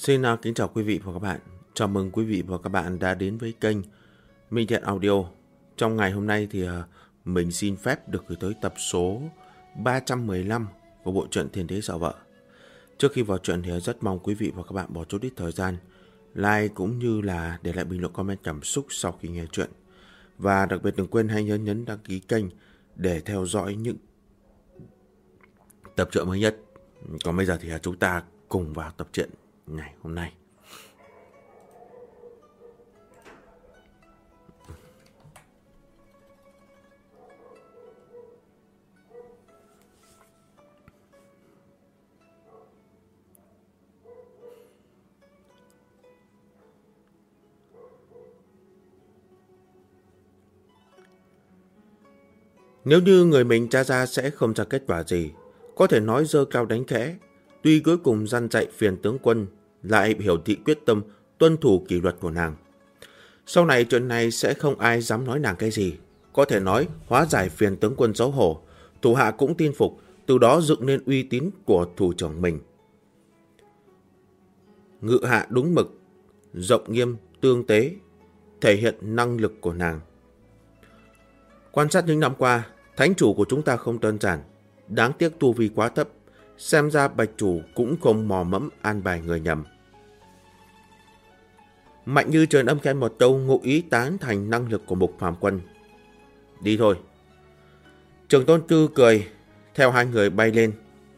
Xin kính chào quý vị và các bạn. Chào mừng quý vị và các bạn đã đến với kênh Minh Thiện Audio. Trong ngày hôm nay thì mình xin phép được gửi tới tập số 315 của bộ truyện Thiên Đế Sợ Vợ. Trước khi vào truyện thì rất mong quý vị và các bạn bỏ chút ít thời gian like cũng như là để lại bình luận comment cảm xúc sau khi nghe truyện. Và đặc biệt đừng quên hãy nhấn đăng ký kênh để theo dõi những tập truyện mới nhất. Còn bây giờ thì chúng ta cùng vào tập truyện ngày hôm nay. Nếu như người mình tra ra sẽ không ra kết quả gì, có thể nói giơ cao đánh khẽ. Tuy cuối cùng răn dạy phiền tướng quân lại biểu thị quyết tâm tuân thủ kỷ luật của nàng. Sau này chuyện này sẽ không ai dám nói nàng cái gì. Có thể nói hóa giải phiền tướng quân xấu hổ, thủ hạ cũng tin phục, từ đó dựng nên uy tín của thủ trưởng mình. Ngự hạ đúng mực, rộng nghiêm, tương tế, thể hiện năng lực của nàng. Quan sát những năm qua, thánh chủ của chúng ta không đơn giản, đáng tiếc tu vi quá thấp, xem ra bạch chủ cũng không mò mẫm an bài người nhầm. Mạnh Như truyền âm khen một câu, ngụ ý tán thành năng lực của Mục Phàm Quân. Đi thôi. Trường Tôn Cư cười, theo hai người bay lên.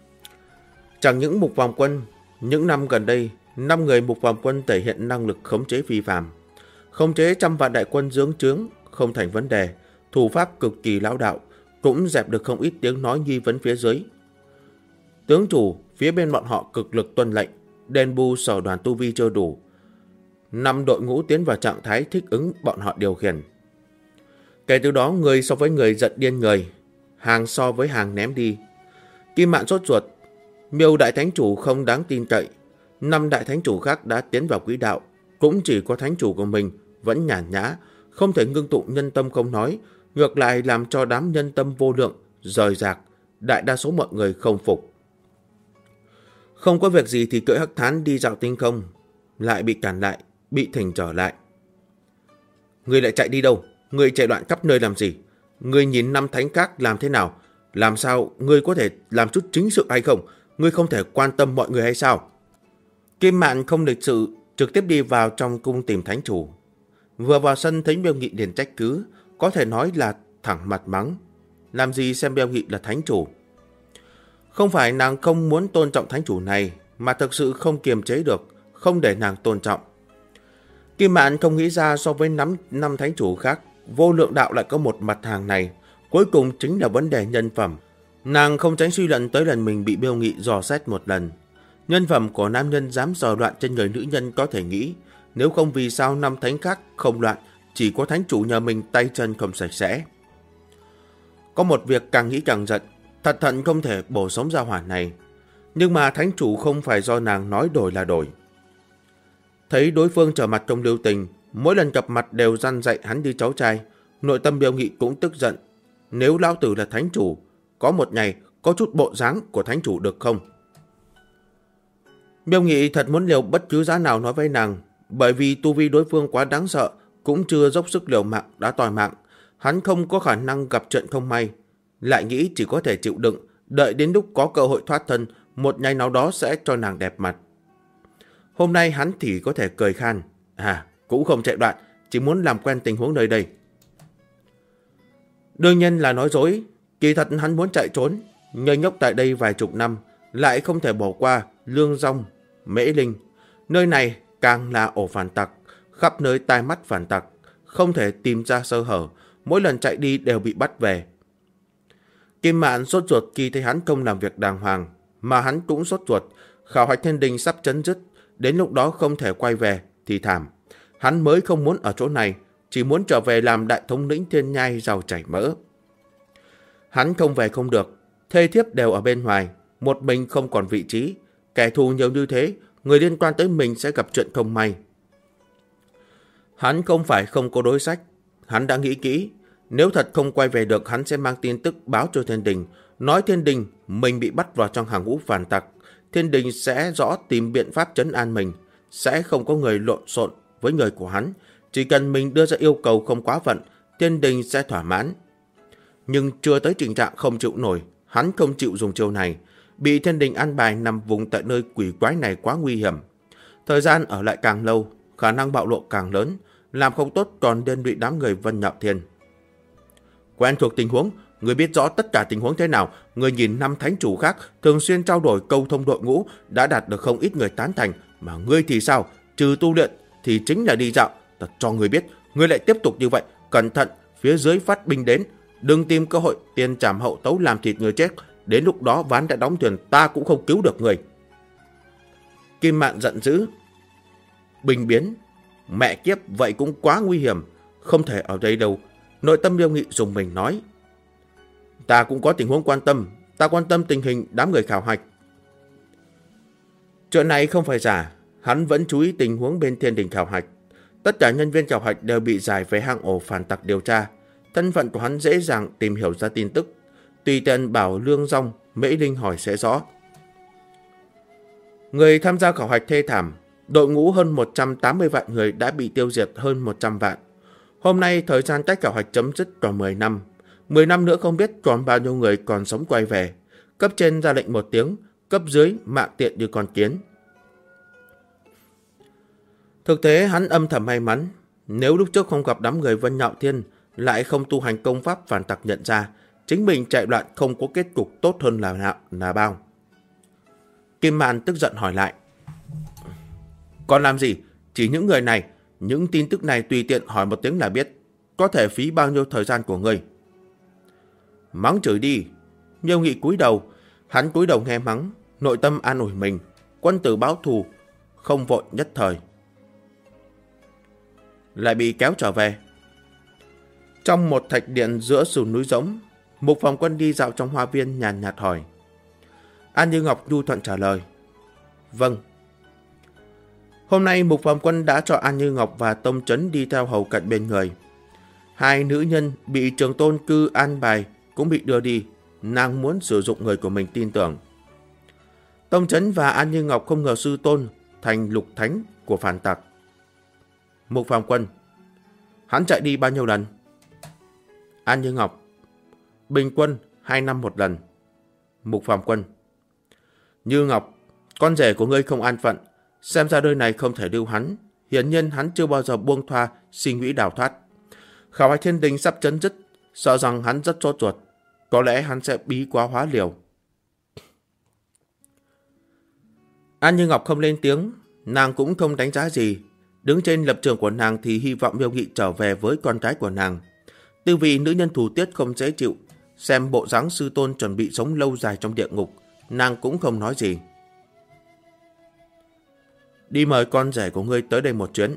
Chẳng những Mục Phàm Quân, những năm gần đây, 5 người Mục Phàm Quân thể hiện năng lực khống chế phi phàm. Khống chế trăm vạn đại quân dưỡng trướng không thành vấn đề, thủ pháp cực kỳ lão đạo, cũng dẹp được không ít tiếng nói nghi vấn phía dưới. Tướng chủ, phía bên bọn họ cực lực tuân lệnh, đền bù sở đoàn tu vi chưa đủ. 5 đội ngũ tiến vào trạng thái thích ứng bọn họ điều khiển. Kể từ đó, người so với người giận điên người, hàng so với hàng ném đi. Kim Mạn sốt ruột, Miêu đại thánh chủ không đáng tin cậy. 5 đại thánh chủ khác đã tiến vào quỹ đạo, cũng chỉ có thánh chủ của mình vẫn nhàn nhã, không thể ngưng tụ nhân tâm không nói, ngược lại làm cho đám nhân tâm vô lượng rời rạc, đại đa số mọi người không phục. Không có việc gì thì cưỡi hắc thán đi dạo tinh không, lại bị cản lại, bị thỉnh trở lại. Ngươi lại chạy đi đâu? Ngươi chạy loạn khắp nơi làm gì? Ngươi nhìn 5 thánh khác làm thế nào? Làm sao ngươi có thể làm chút chính sự hay không? Ngươi không thể quan tâm mọi người hay sao? Kim Mạn không lịch sự, trực tiếp đi vào trong cung tìm thánh chủ. Vừa vào sân thấy Miêu Nghị liền trách cứ, có thể nói là thẳng mặt mắng. Làm gì xem Miêu Nghị là thánh chủ? Không phải nàng không muốn tôn trọng thánh chủ này, mà thực sự không kiềm chế được, không để nàng tôn trọng. Kim Mạn không nghĩ ra so với 5 thánh chủ khác, vô lượng đạo lại có một mặt hàng này, cuối cùng chính là vấn đề nhân phẩm. Nàng không tránh suy luận tới lần mình bị Miêu Nghị dò xét một lần. Nhân phẩm của nam nhân dám dò loạn trên người nữ nhân có thể nghĩ, nếu không vì sao 5 thánh khác không loạn, chỉ có thánh chủ nhà mình tay chân không sạch sẽ. Có một việc càng nghĩ càng giận, thật thận không thể bổ sống ra hỏa này. Nhưng mà thánh chủ không phải do nàng nói đổi là đổi. Thấy đối phương trở mặt trong lưu tình, mỗi lần gặp mặt đều răn dạy hắn như cháu trai, nội tâm Miêu Nghị cũng tức giận. Nếu lão tử là thánh chủ, có một ngày có chút bộ dáng của thánh chủ được không? Miêu Nghị thật muốn liều bất cứ giá nào nói với nàng, bởi vì tu vi đối phương quá đáng sợ, cũng chưa dốc sức liều mạng đã tòi mạng, hắn không có khả năng gặp chuyện không may, lại nghĩ chỉ có thể chịu đựng, đợi đến lúc có cơ hội thoát thân, một ngày nào đó sẽ cho nàng đẹp mặt. Hôm nay hắn thì có thể cười khan, cũng không chạy đoạn, chỉ muốn làm quen tình huống nơi đây. Đương nhiên là nói dối, kỳ thật hắn muốn chạy trốn, ngây ngốc tại đây vài chục năm, lại không thể bỏ qua Lương Dong, Mễ Linh. Nơi này càng là ổ phản tặc, khắp nơi tai mắt phản tặc, không thể tìm ra sơ hở, mỗi lần chạy đi đều bị bắt về. Kim Mạn sốt ruột khi thấy hắn không làm việc đàng hoàng, mà hắn cũng sốt ruột, khảo hạch thiên đình sắp chấm dứt, đến lúc đó không thể quay về thì thảm. Hắn mới không muốn ở chỗ này, chỉ muốn trở về làm đại thống lĩnh thiên nhai giàu chảy mỡ. Hắn không về không được, thê thiếp đều ở bên ngoài, một mình không còn vị trí, kẻ thù nhiều như thế, người liên quan tới mình sẽ gặp chuyện không may. Hắn không phải không có đối sách, hắn đã nghĩ kỹ, nếu thật không quay về được hắn sẽ mang tin tức báo cho thiên đình, nói thiên đình mình bị bắt vào trong hàng ngũ phản tặc, thiên đình sẽ rõ tìm biện pháp trấn an mình, sẽ không có người lộn xộn với người của hắn. Chỉ cần mình đưa ra yêu cầu không quá phận, thiên đình sẽ thỏa mãn. Nhưng chưa tới tình trạng không chịu nổi, hắn không chịu dùng chiêu này. Bị thiên đình an bài nằm vùng tại nơi quỷ quái này quá nguy hiểm. Thời gian ở lại càng lâu, khả năng bạo lộ càng lớn, làm không tốt còn liên lụy đám người Vân Nhạo Thiên. Quen thuộc tình huống, người biết rõ tất cả tình huống thế nào, người nhìn 5 thánh chủ khác thường xuyên trao đổi câu thông đội ngũ đã đạt được không ít người tán thành, mà ngươi thì sao? Trừ tu luyện thì chính là đi dạo. Ta cho người biết, ngươi lại tiếp tục như vậy, cẩn thận, phía dưới phát binh đến, đừng tìm cơ hội tiền trảm hậu tấu làm thịt người chết, đến lúc đó ván đã đóng thuyền, ta cũng không cứu được người. Kim Mạn giận dữ. Bình biến, mẹ kiếp, vậy cũng quá nguy hiểm, không thể ở đây đâu. Nội tâm Miêu Nghị dùng mình nói. Ta cũng có tình huống quan tâm, ta quan tâm tình hình đám người khảo hạch. Chuyện này không phải giả, hắn vẫn chú ý tình huống bên thiên đình khảo hạch. Tất cả nhân viên khảo hạch đều bị giải về hang ổ phản tặc điều tra. Thân phận của hắn dễ dàng tìm hiểu ra tin tức. Tùy tiện bảo Lương Dong, Mễ Linh hỏi sẽ rõ. Người tham gia khảo hạch thê thảm, đội ngũ hơn 180 vạn người đã bị tiêu diệt hơn 100 vạn. Hôm nay thời gian cách khảo hạch chấm dứt còn 10 năm. 10 năm nữa không biết còn bao nhiêu người còn sống quay về. Cấp trên ra lệnh một tiếng, cấp dưới mạng tiện như con kiến. Thực tế hắn âm thầm may mắn, nếu lúc trước không gặp đám người Vân Nhạo Thiên, lại không tu hành công pháp phản tặc nhận ra, chính mình chạy loạn không có kết cục tốt hơn là bao. Kim Mạn tức giận hỏi lại. Còn làm gì? Chỉ những người này, những tin tức này tùy tiện hỏi một tiếng là biết, có thể phí bao nhiêu thời gian của ngươi. Mắng chửi đi. Miêu Nghị cúi đầu, hắn cúi đầu nghe mắng, nội tâm an ủi mình, quân tử báo thù, không vội nhất thời. Lại bị kéo trở về. Trong một thạch điện giữa sườn núi rỗng, Mục Phòng Quân đi dạo trong hoa viên nhàn nhạt hỏi. An Như Ngọc nhu thuận trả lời. Vâng. Hôm nay Mục Phòng Quân đã cho An Như Ngọc và Tông Chấn đi theo hầu cận bên người. Hai nữ nhân bị Trường Tôn Cư an bài cũng bị đưa đi, nàng muốn sử dụng người của mình tin tưởng. Tông Chấn và An Như Ngọc không ngờ sư tôn thành lục thánh của phản tặc. Mục Phòng Quân. Hắn chạy đi bao nhiêu lần? An Như Ngọc. Bình quân 2 năm một lần. Mục Phòng Quân. Như Ngọc, con rể của ngươi không an phận, xem ra đời này không thể lưu hắn. Hiển nhiên hắn chưa bao giờ buông tha suy nghĩ đào thoát. Khảo hạch thiên đình sắp chấm dứt, sợ rằng hắn rất sốt ruột, có lẽ hắn sẽ bí quá hóa liều. An Như Ngọc không lên tiếng, nàng cũng không đánh giá gì. Đứng trên lập trường của nàng thì hy vọng Miêu Nghị trở về với con cái của nàng. Tư vị nữ nhân thủ tiết không dễ chịu, xem bộ dáng sư tôn chuẩn bị sống lâu dài trong địa ngục, nàng cũng không nói gì. Đi mời con rể của ngươi tới đây một chuyến.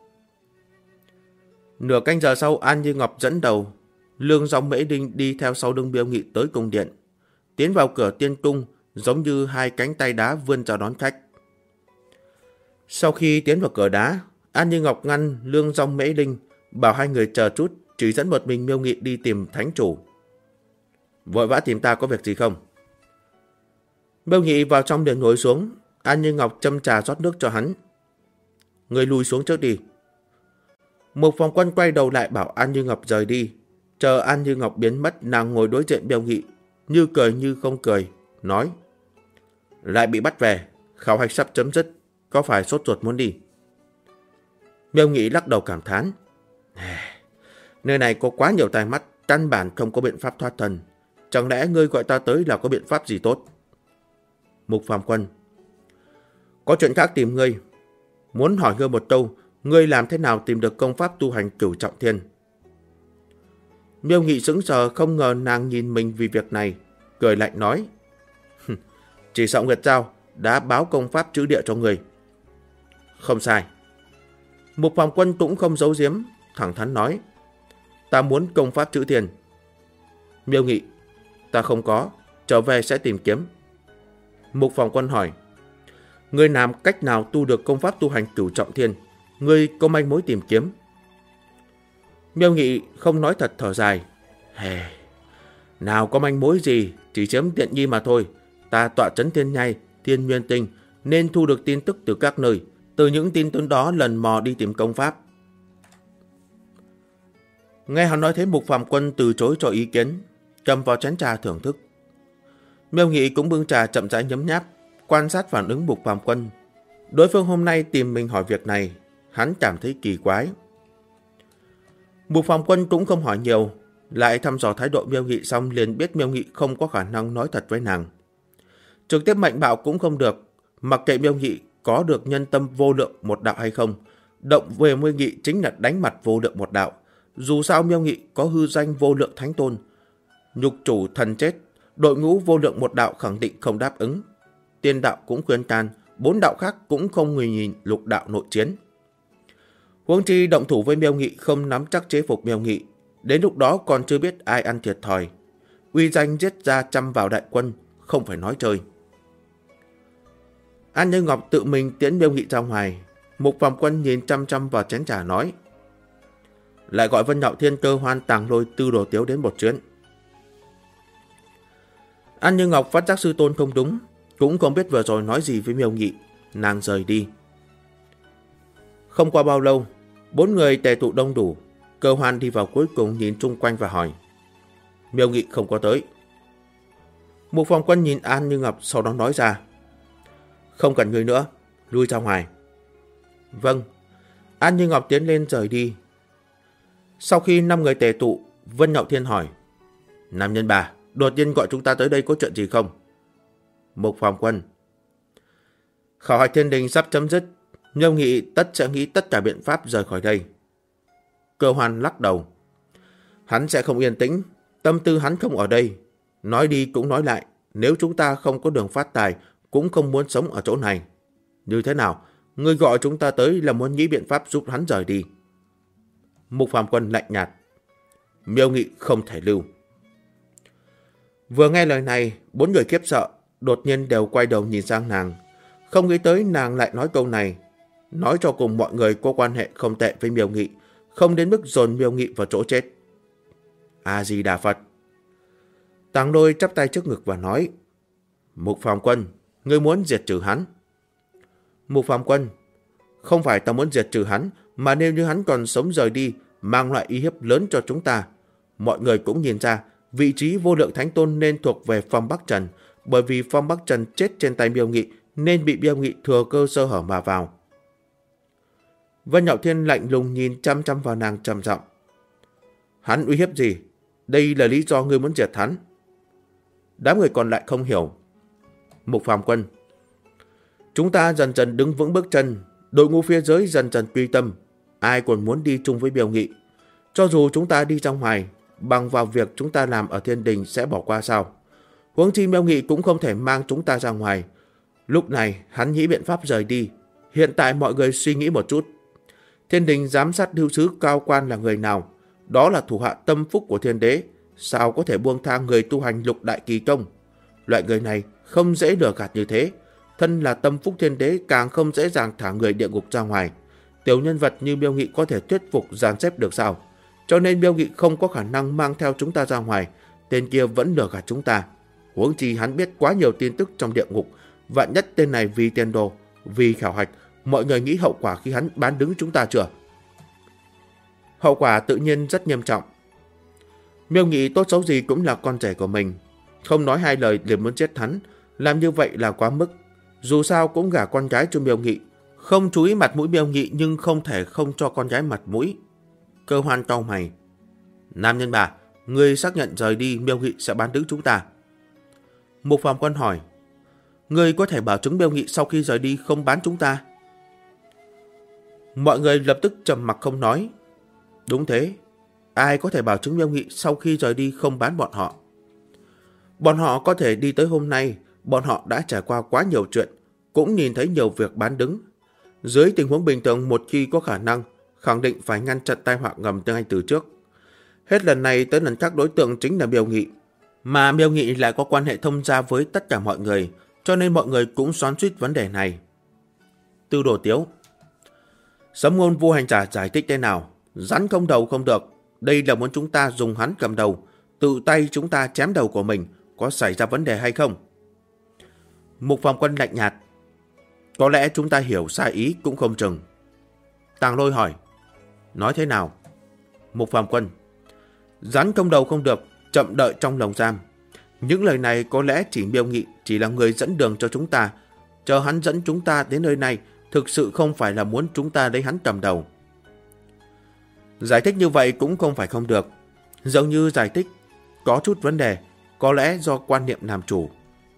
Nửa canh giờ sau, An Như Ngọc dẫn đầu, Lương Dong Mễ Đinh đi theo sau lưng Miêu Nghị tới cung điện. Tiến vào cửa tiên cung, giống như hai cánh tay đá vươn ra đón khách. Sau khi tiến vào cửa đá, An Như Ngọc ngăn Lương Dong Mễ Đinh, bảo hai người chờ chút, chỉ dẫn một mình Miêu Nghị đi tìm thánh chủ. Vội vã tìm ta có việc gì không? Miêu Nghị vào trong điện ngồi xuống, An Như Ngọc châm trà rót nước cho hắn. Người lùi xuống trước đi. Mục Phòng Quân quay đầu lại bảo An Như Ngọc rời đi. Chờ An Như Ngọc biến mất, nàng ngồi đối diện Miêu Nghị, như cười như không cười, nói. Lại bị bắt về, khảo hạch sắp chấm dứt, có phải sốt ruột muốn đi? Miêu Nghị lắc đầu cảm thán. Nơi này có quá nhiều tai mắt, căn bản không có biện pháp thoát thân. Chẳng lẽ ngươi gọi ta tới là có biện pháp gì tốt? Mục Phòng Quân. Có chuyện khác tìm ngươi. Muốn hỏi ngươi một câu, ngươi làm thế nào tìm được công pháp tu hành Cửu Trọng Thiên? Miêu Nghị sững sờ, không ngờ nàng nhìn mình vì việc này, cười lạnh nói. Chỉ sợ Nguyệt Giao đã báo công pháp chữ địa cho ngươi. Không sai. Mục Phòng Quân cũng không giấu giếm, thẳng thắn nói. Ta muốn công pháp chữ thiên. Miêu Nghị. Ta không có, trở về sẽ tìm kiếm. Mục Phòng Quân hỏi. Ngươi làm cách nào tu được công pháp tu hành Cửu Trọng Thiên? Ngươi có manh mối tìm kiếm? Miêu Nghị không nói thật thở dài. Nào có manh mối gì, chỉ chiếm tiện nghi mà thôi. Ta tọa trấn Thiên Nhai, Thiên Nguyên Tinh, nên thu được tin tức từ các nơi. Từ những tin tức đó lần mò đi tìm công pháp. Nghe hắn nói thế, Mục Phàm Quân từ chối cho ý kiến, cầm vào chén trà thưởng thức. Miêu Nghị cũng bưng trà chậm rãi nhấm nháp, quan sát phản ứng Mục Phàm Quân. Đối phương hôm nay tìm mình hỏi việc này, hắn cảm thấy kỳ quái. Mục Phàm Quân cũng không hỏi nhiều, lại thăm dò thái độ Miêu Nghị xong liền biết Miêu Nghị không có khả năng nói thật với nàng. Trực tiếp mạnh bạo cũng không được, mặc kệ Miêu Nghị có được nhân tâm vô lượng một đạo hay không, động về Miêu Nghị chính là đánh mặt vô lượng một đạo. Dù sao Miêu Nghị có hư danh vô lượng thánh tôn, nhục chủ thần chết, đội ngũ vô lượng một đạo khẳng định không đáp ứng. Tiên đạo cũng khuyên can, 4 đạo khác cũng không người nhìn lục đạo nội chiến. Huống chi động thủ với Miêu Nghị không nắm chắc chế phục Miêu Nghị, đến lúc đó còn chưa biết ai ăn thiệt thòi. Uy danh giết ra trăm vào đại quân, không phải nói chơi. An Như Ngọc tự mình tiễn Miêu Nghị ra ngoài. Mục Phàm Quân nhìn chăm chăm vào chén trà nói: lại gọi Vân Nhạo Thiên, Cơ Hoan, Tàng Lôi, Tư Đồ Tiếu đến một chuyến. An Như Ngọc phát giác sư tôn không đúng, cũng không biết vừa rồi nói gì với Miêu Nghị, nàng rời đi. Không qua bao lâu, 4 người tề tụ đông đủ. Cơ Hoan đi vào cuối cùng, nhìn chung quanh và hỏi: Miêu Nghị không có tới. Mục Phàm Quân nhìn An Như Ngọc, sau đó nói ra: không cần người nữa, lui ra ngoài. Vâng. An Như Ngọc tiến lên rời đi. Sau khi 5 người tề tụ, Vân Nhạo Thiên hỏi: Nam Nhân Bà, đột nhiên gọi chúng ta tới đây có chuyện gì không? Mục Phàm Quân: khảo hạch thiên đình sắp chấm dứt, Miêu Nghị sẽ nghĩ tất cả biện pháp rời khỏi đây. Cơ Hoan lắc đầu: hắn sẽ không yên tĩnh, tâm tư hắn không ở đây. Nói đi cũng nói lại, nếu chúng ta không có đường phát tài, cũng không muốn sống ở chỗ này. Như thế nào, ngươi gọi chúng ta tới là muốn nghĩ biện pháp giúp hắn rời đi. Mục Phàm Quân lạnh nhạt: Miêu Nghị không thể lưu. Vừa nghe lời này, 4 người khiếp sợ, đột nhiên đều quay đầu nhìn sang nàng. Không nghĩ tới nàng lại nói câu này. Nói cho cùng mọi người có quan hệ không tệ với Miêu Nghị, không đến mức dồn Miêu Nghị vào chỗ chết. A-di-đà Phật. Tàng Lôi chắp tay trước ngực và nói: Mục Phàm Quân, ngươi muốn diệt trừ hắn. Mục Phàm Quân: không phải ta muốn diệt trừ hắn, mà nếu như hắn còn sống rời đi, mang lại uy hiếp lớn cho chúng ta. Mọi người cũng nhìn ra, vị trí vô lượng thánh tôn nên thuộc về Phong Bắc Trần, bởi vì Phong Bắc Trần chết trên tay Miêu Nghị, nên bị Miêu Nghị thừa cơ sơ hở mà vào. Vân Nhạo Thiên lạnh lùng nhìn chăm chăm vào nàng, trầm giọng: hắn uy hiếp gì? Đây là lý do ngươi muốn diệt hắn. Đám người còn lại không hiểu. Mục Phàm Quân: chúng ta dần dần đứng vững bước chân, đội ngũ phía dưới dần dần quy tâm, ai còn muốn đi chung với Miêu Nghị? Cho dù chúng ta đi ra ngoài, bằng vào việc chúng ta làm ở thiên đình sẽ bỏ qua sao? Huống chi Miêu Nghị cũng không thể mang chúng ta ra ngoài. Lúc này hắn nghĩ biện pháp rời đi. Hiện tại mọi người suy nghĩ một chút. Thiên đình giám sát hữu sứ cao quan là người nào? Đó là thủ hạ tâm phúc của thiên đế. Sao có thể buông tha người tu hành lục đại kỳ công? Loại người này không dễ lừa gạt như thế. Thân là tâm phúc thiên đế càng không dễ dàng thả người địa ngục ra ngoài. Tiểu nhân vật như Miêu Nghị có thể thuyết phục dàn xếp được sao? Cho nên Miêu Nghị không có khả năng mang theo chúng ta ra ngoài. Tên kia vẫn lừa gạt chúng ta. Huống chi hắn biết quá nhiều tin tức trong địa ngục. Vạn nhất tên này vì tiền đồ, vì khảo hạch, mọi người nghĩ hậu quả khi hắn bán đứng chúng ta chưa? Hậu quả tự nhiên rất nghiêm trọng. Miêu Nghị tốt xấu gì cũng là con rể của mình, không nói hai lời liền muốn chết hắn. Làm như vậy là quá mức. Dù sao cũng gả con gái cho Miêu Nghị. Không chú ý mặt mũi Miêu Nghị, nhưng không thể không cho con gái mặt mũi. Cơ Hoan cau mày: Nam Nhân Bà, ngươi xác nhận rời đi Miêu Nghị sẽ bán đứng chúng ta? Mục Phàm Quân hỏi: ngươi có thể bảo chứng Miêu Nghị sau khi rời đi không bán chúng ta? Mọi người lập tức trầm mặc không nói. Đúng thế, ai có thể bảo chứng Miêu Nghị sau khi rời đi không bán bọn họ? Bọn họ có thể đi tới hôm nay, bọn họ đã trải qua quá nhiều chuyện, cũng nhìn thấy nhiều việc bán đứng. Dưới tình huống bình thường, một khi có khả năng, khẳng định phải ngăn chặn tai họa ngầm ngay từ trước. Hết lần này tới lần khác đối tượng chính là Miêu Nghị, mà Miêu Nghị lại có quan hệ thông gia với tất cả mọi người, cho nên mọi người cũng xoắn xuýt vấn đề này. Tư Đồ Tiếu: Sấm Ngôn Vu Hành Giả giải thích thế nào? Rắn không đầu không được, đây là muốn chúng ta dùng hắn cầm đầu, tự tay chúng ta chém đầu của mình, có xảy ra vấn đề hay không? Mục Phàm Quân lạnh nhạt: Có lẽ chúng ta hiểu sai ý cũng không chừng. Tàng Lôi hỏi. Nói thế nào? Mục Phàm Quân. Rắn không đầu không được, chậm đợi trong lồng giam. Những lời này có lẽ chỉ Miêu Nghị chỉ là người dẫn đường cho chúng ta. Chờ hắn dẫn chúng ta đến nơi này, thực sự không phải là muốn chúng ta lấy hắn cầm đầu. Giải thích như vậy cũng không phải không được. Giống như giải thích có chút vấn đề, có lẽ do quan niệm làm chủ.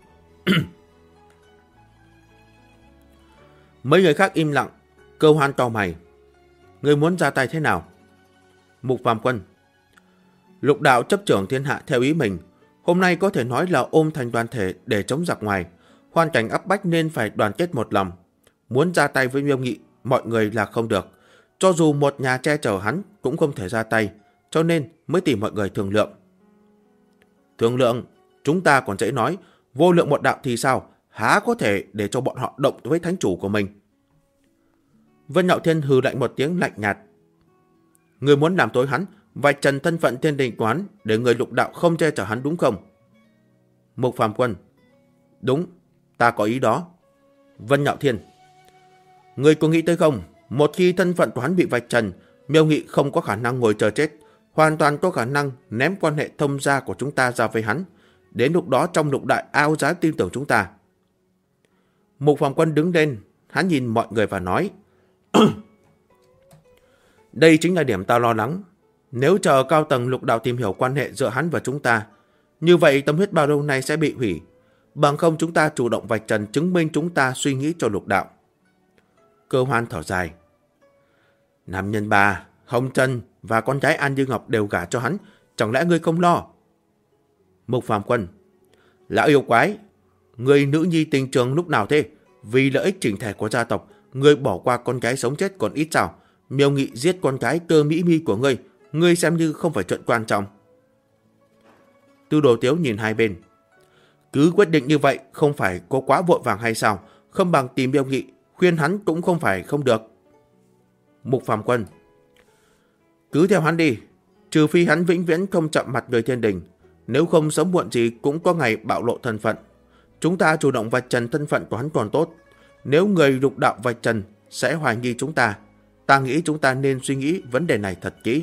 Mấy người khác im lặng. Cơ Hoan cau mày. Ngươi muốn ra tay thế nào? Mục Phàm Quân. Lục đạo chấp trưởng thiên hạ theo ý mình. Hôm nay có thể nói là ôm thành đoàn thể để chống giặc ngoài. Hoàn cảnh áp bách nên phải đoàn kết một lòng. Muốn ra tay với Miêu Nghị, mọi người là không được. Cho dù một nhà che chở hắn cũng không thể ra tay. Cho nên mới tìm mọi người thương lượng. Thương lượng? Chúng ta còn dễ nói. Vô lượng một đạo thì sao? Há có thể để cho bọn họ động với thánh chủ của mình? Vân Nạo Thiên hừ lạnh một tiếng lạnh nhạt. Người muốn làm tối hắn, vạch trần thân phận Thiên Đình Quán để người lục đạo không che chở hắn đúng không? Mục Phàm Quân. Đúng, ta có ý đó. Vân Nạo Thiên. Người có nghĩ tới không? Một khi thân phận của hắn bị vạch trần, Miêu Nghị không có khả năng ngồi chờ chết, hoàn toàn có khả năng ném quan hệ thông gia của chúng ta ra với hắn. Đến lúc đó trong lục đại ao giá tin tưởng chúng ta. Mục Phàm Quân đứng lên, hắn nhìn mọi người và nói. Đây chính là điểm ta lo lắng. Nếu chờ cao tầng lục đạo tìm hiểu quan hệ giữa hắn và chúng ta, như vậy tâm huyết bao lâu nay sẽ bị hủy. Bằng không chúng ta chủ động vạch trần chứng minh chúng ta suy nghĩ cho lục đạo. Cơ Hoan thở dài. Nam nhân bà, Hồng Trần và con gái An Như Ngọc đều gả cho hắn, chẳng lẽ ngươi không lo? Mục Phàm Quân. Lão yêu quái, người nữ nhi tình trường lúc nào thế? Vì lợi ích chỉnh thể của gia tộc, ngươi bỏ qua con gái sống chết còn ít sao? Miêu Nghị giết con gái Cơ Mỹ Mi của ngươi xem như không phải chuyện quan trọng. Tư Đồ Tiếu nhìn hai bên. Cứ quyết định như vậy không phải có quá vội vàng hay sao? Không bằng tìm Miêu Nghị, khuyên hắn cũng không phải không được. Mục Phàm Quân. Cứ theo hắn đi, trừ phi hắn vĩnh viễn không chạm mặt người Thiên Đình, nếu không sớm muộn gì cũng có ngày bạo lộ thân phận. Chúng ta chủ động vạch trần thân phận của hắn còn tốt. Nếu người lục đạo vạch trần sẽ hoài nghi chúng ta. Ta nghĩ chúng ta nên suy nghĩ vấn đề này thật kỹ.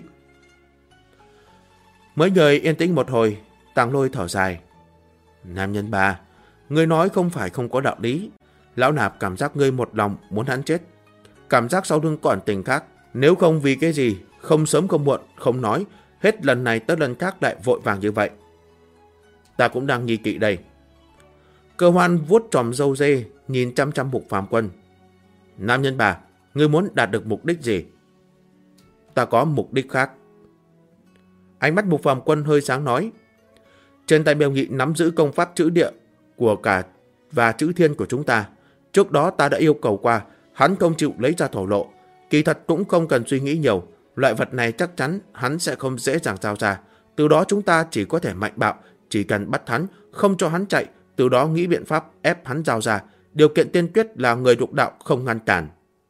Mấy người yên tĩnh một hồi, Tàng Lôi thở dài. Nam nhân bà, ngươi nói không phải không có đạo lý. Lão nạp cảm giác ngươi một lòng muốn hắn chết. Cảm giác sau lưng còn tình khác. Nếu không vì cái gì, không sớm không muộn, không nói, hết lần này tới lần khác lại vội vàng như vậy. Ta cũng đang nghi kỵ đây. Cơ Hoan vuốt tròm râu dê, nhìn chăm chăm Mục Phàm Quân. Nam nhân bà, ngươi muốn đạt được mục đích gì? Ta có mục đích khác. Ánh mắt Mục Phàm Quân hơi sáng nói. Trên tay Miêu Nghị nắm giữ công pháp chữ địa của cả và chữ thiên của chúng ta. Trước đó ta đã yêu cầu qua, hắn không chịu lấy ra thổ lộ. Kỳ thật cũng không cần suy nghĩ nhiều. Loại vật này chắc chắn hắn sẽ không dễ dàng giao ra. Từ đó chúng ta chỉ có thể mạnh bạo, chỉ cần bắt hắn, không cho hắn chạy, từ đó nghĩ biện pháp ép hắn giao ra. Điều kiện tiên quyết là người lục đạo không ngăn cản.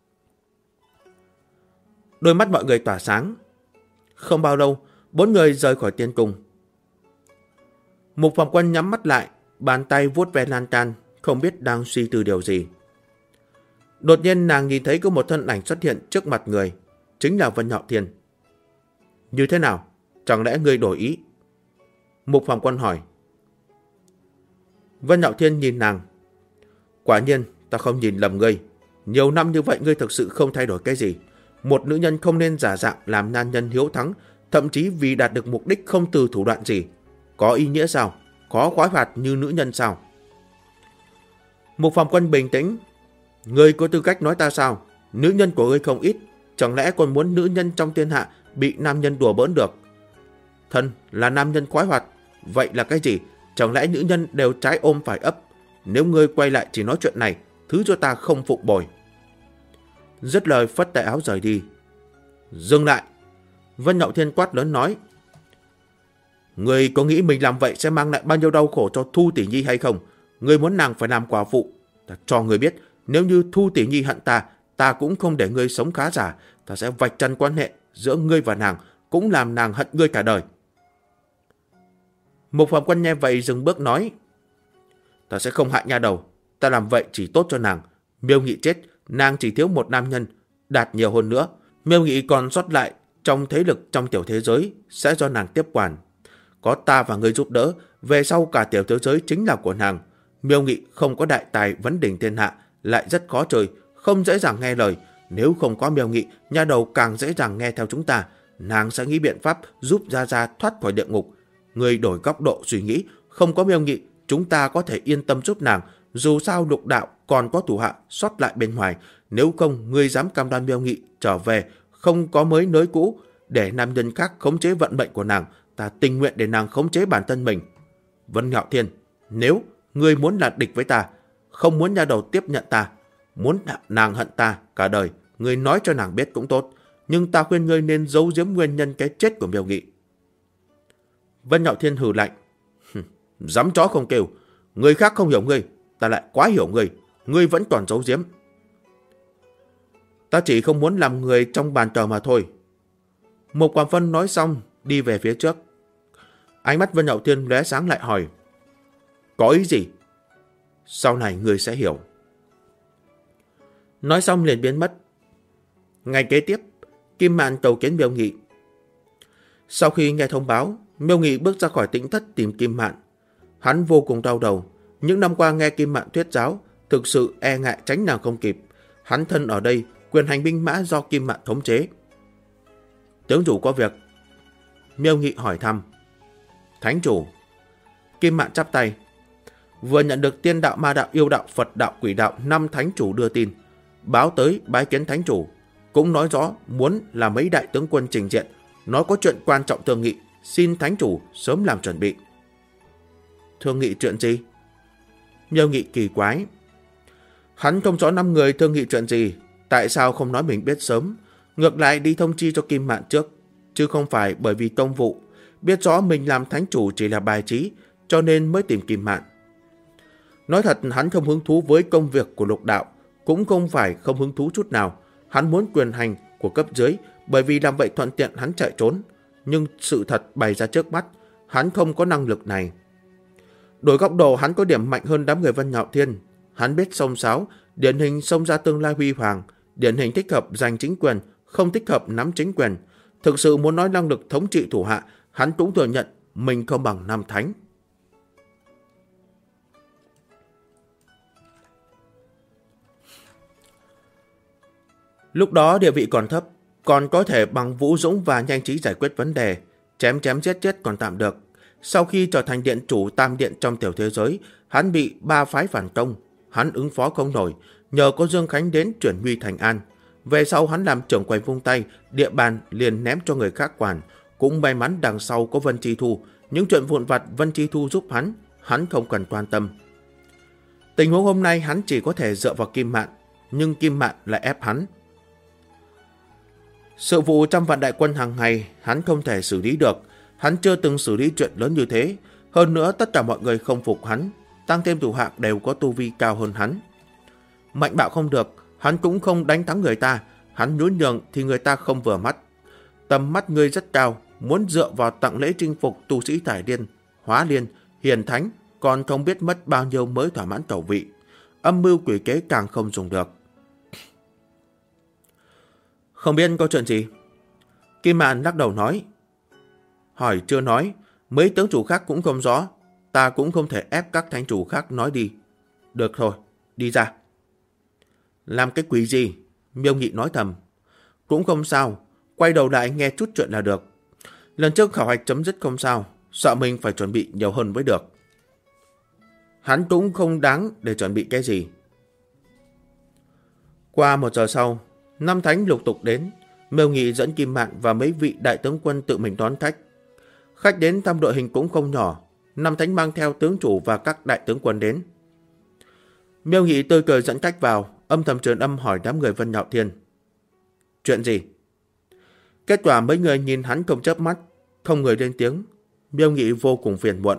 Đôi mắt mọi người tỏa sáng. Không bao lâu, 4 người rời khỏi tiên cung. Mục Phàm Quân nhắm mắt lại, bàn tay vuốt ve lan can, không biết đang suy tư điều gì. Đột nhiên nàng nhìn thấy có một thân ảnh xuất hiện trước mặt người, chính là Vân Nạo Thiên. Như thế nào? Chẳng lẽ ngươi đổi ý? Mục Phàm Quân hỏi. Vân Nạo Thiên nhìn nàng. Quả nhiên, ta không nhìn lầm ngươi. Nhiều năm như vậy ngươi thực sự không thay đổi cái gì. Một nữ nhân không nên giả dạng làm nam nhân hiếu thắng, thậm chí vì đạt được mục đích không từ thủ đoạn gì. Có ý nghĩa sao? Có khoái hoạt như nữ nhân sao? Mục Phàm Quân bình tĩnh. Ngươi có tư cách nói ta sao? Nữ nhân của ngươi không ít, chẳng lẽ còn muốn nữ nhân trong thiên hạ bị nam nhân đùa bỡn được? Thân là nam nhân khoái hoạt, vậy là cái gì? Chẳng lẽ nữ nhân đều trái ôm phải ấp? Nếu ngươi quay lại chỉ nói chuyện này, thứ cho ta không phục bồi. Dứt lời phất tay áo rời đi. Dừng lại! Vân Nạo Thiên quát lớn nói. Ngươi có nghĩ mình làm vậy sẽ mang lại bao nhiêu đau khổ cho Thu Tỷ Nhi hay không? Ngươi muốn nàng phải làm quả phụ. Ta cho ngươi biết, nếu như Thu Tỷ Nhi hận ta, ta cũng không để ngươi sống khá giả. Ta sẽ vạch trần quan hệ giữa ngươi và nàng, cũng làm nàng hận ngươi cả đời. Mục Phàm Quân nghe vậy dừng bước nói. Ta sẽ không hại nha đầu. Ta làm vậy chỉ tốt cho nàng. Miêu Nghị chết, nàng chỉ thiếu một nam nhân, đạt nhiều hơn nữa. Miêu Nghị còn sót lại trong thế lực trong tiểu thế giới sẽ do nàng tiếp quản. Có ta và ngươi giúp đỡ, về sau cả tiểu thế giới chính là của nàng. Miêu Nghị không có đại tài vấn đỉnh thiên hạ, lại rất khó chơi, không dễ dàng nghe lời. Nếu không có Miêu Nghị, nhà đầu càng dễ dàng nghe theo chúng ta. Nàng sẽ nghĩ biện pháp giúp Gia Gia thoát khỏi địa ngục. Ngươi đổi góc độ suy nghĩ, không có Miêu Nghị, chúng ta có thể yên tâm giúp nàng. Dù sao Lục Đạo còn có thủ hạ sót lại bên ngoài. Nếu không, ngươi dám cam đoan Miêu Nghị trở về, không có mới nới cũ, để nam nhân khác khống chế vận mệnh của nàng. Ta tình nguyện để nàng khống chế bản thân mình. Vân Ngạo Thiên, nếu ngươi muốn là địch với ta, không muốn nhà đầu tiếp nhận ta, muốn nàng hận ta cả đời, ngươi nói cho nàng biết cũng tốt. Nhưng ta khuyên ngươi nên giấu giếm nguyên nhân cái chết của Miêu Nghị. Vân Ngạo Thiên hừ lạnh. Dám chó không kêu, người khác không hiểu ngươi, ta lại quá hiểu ngươi, ngươi vẫn còn giấu giếm. Ta chỉ không muốn làm người trong bàn cờ mà thôi. Một Quảng Vân nói xong, đi về phía trước. Ánh mắt Vân Ngạo Thiên lóe sáng lại hỏi. Có ý gì? Sau này ngươi sẽ hiểu. Nói xong liền biến mất. Ngày kế tiếp, Kim Mạn cầu kiến Miêu Nghị. Sau khi nghe thông báo, Miêu Nghị bước ra khỏi Tĩnh Thất tìm Kim Mạn. Hắn vô cùng đau đầu. Những năm qua nghe Kim Mạn thuyết giáo, thực sự e ngại tránh nàng không kịp. Hắn thân ở đây, quyền hành binh mã do Kim Mạn thống chế. Tướng chủ có việc. Miêu Nghị hỏi thăm. Thánh chủ. Kim Mạn chắp tay. Vừa nhận được tiên đạo, ma đạo, yêu đạo, Phật đạo, quỷ đạo 5 thánh chủ đưa tin, báo tới bái kiến thánh chủ. Cũng nói rõ muốn là mấy đại tướng quân trình diện, nói có chuyện quan trọng thương nghị, xin thánh chủ sớm làm chuẩn bị. Thương nghị chuyện gì? Miêu Nghị kỳ quái. Hắn không rõ 5 người thương nghị chuyện gì, tại sao không nói mình biết sớm, ngược lại đi thông chi cho Kim Mạn trước, chứ không phải bởi vì công vụ, biết rõ mình làm thánh chủ chỉ là bài trí, cho nên mới tìm Kim Mạn. Nói thật, hắn không hứng thú với công việc của Lục Đạo, cũng không phải không hứng thú chút nào. Hắn muốn quyền hành của cấp dưới, bởi vì làm vậy thuận tiện hắn chạy trốn. Nhưng sự thật bày ra trước mắt, hắn không có năng lực này. Đổi góc độ, hắn có điểm mạnh hơn đám người Vân Ngạo Thiên. Hắn biết xông xáo, điển hình xông ra tương lai huy hoàng, điển hình thích hợp giành chính quyền, không thích hợp nắm chính quyền. Thực sự muốn nói năng lực thống trị thủ hạ, hắn cũng thừa nhận mình không bằng Nam Thánh. Lúc đó địa vị còn thấp, còn có thể bằng vũ dũng và nhanh trí giải quyết vấn đề, chém chém giết giết còn tạm được. Sau khi trở thành điện chủ tam điện trong tiểu thế giới, hắn bị 3 phái phản công, hắn ứng phó không nổi, nhờ có Dương Khánh đến chuyển nguy thành an. Về sau hắn làm trưởng quầy vung tay, địa bàn liền ném cho người khác quản. Cũng may mắn đằng sau có Vân Chi Thu, những chuyện vụn vặt Vân Chi Thu giúp hắn không cần quan tâm. Tình huống hôm nay hắn chỉ có thể dựa vào Kim Mạn, nhưng Kim Mạn lại ép hắn. Sự vụ trăm vạn đại quân hàng ngày hắn không thể xử lý được, hắn chưa từng xử lý chuyện lớn như thế. Hơn nữa tất cả mọi người không phục hắn, tăng thêm thủ hạ đều có tu vi cao hơn hắn. Mạnh bạo không được, hắn cũng không đánh thắng người ta, hắn nhún nhường thì người ta không vừa mắt. Tầm mắt ngươi rất cao, muốn dựa vào tặng lễ chinh phục tu sĩ Thải Liên, Hóa Liên, Hiền Thánh, còn không biết mất bao nhiêu mới thỏa mãn khẩu vị. Âm mưu quỷ kế càng không dùng được. Không biết có chuyện gì? Kim Mạn lắc đầu nói. Hỏi chưa nói, mấy tướng chủ khác cũng không rõ, ta cũng không thể ép các thánh chủ khác nói đi. Được thôi, đi ra. Làm cái quỷ gì? Miêu Nghị nói thầm. Cũng không sao, quay đầu lại nghe chút chuyện là được. Lần trước khảo hạch chấm dứt không sao, sợ mình phải chuẩn bị nhiều hơn mới được. Hắn cũng không đáng để chuẩn bị cái gì. Qua 1 giờ sau, 5 thánh lục tục đến. Miêu Nghị dẫn Kim Mạn và mấy vị đại tướng quân tự mình đón khách. Khách đến thăm đội hình cũng không nhỏ. 5 thánh mang theo tướng chủ và các đại tướng quân đến. Miêu Nghị tươi cười dẫn khách vào, âm thầm truyền âm hỏi đám người Vân Ngạo Thiên. Chuyện gì? Kết quả mấy người nhìn hắn không chớp mắt, không người lên tiếng. Miêu Nghị vô cùng phiền muộn.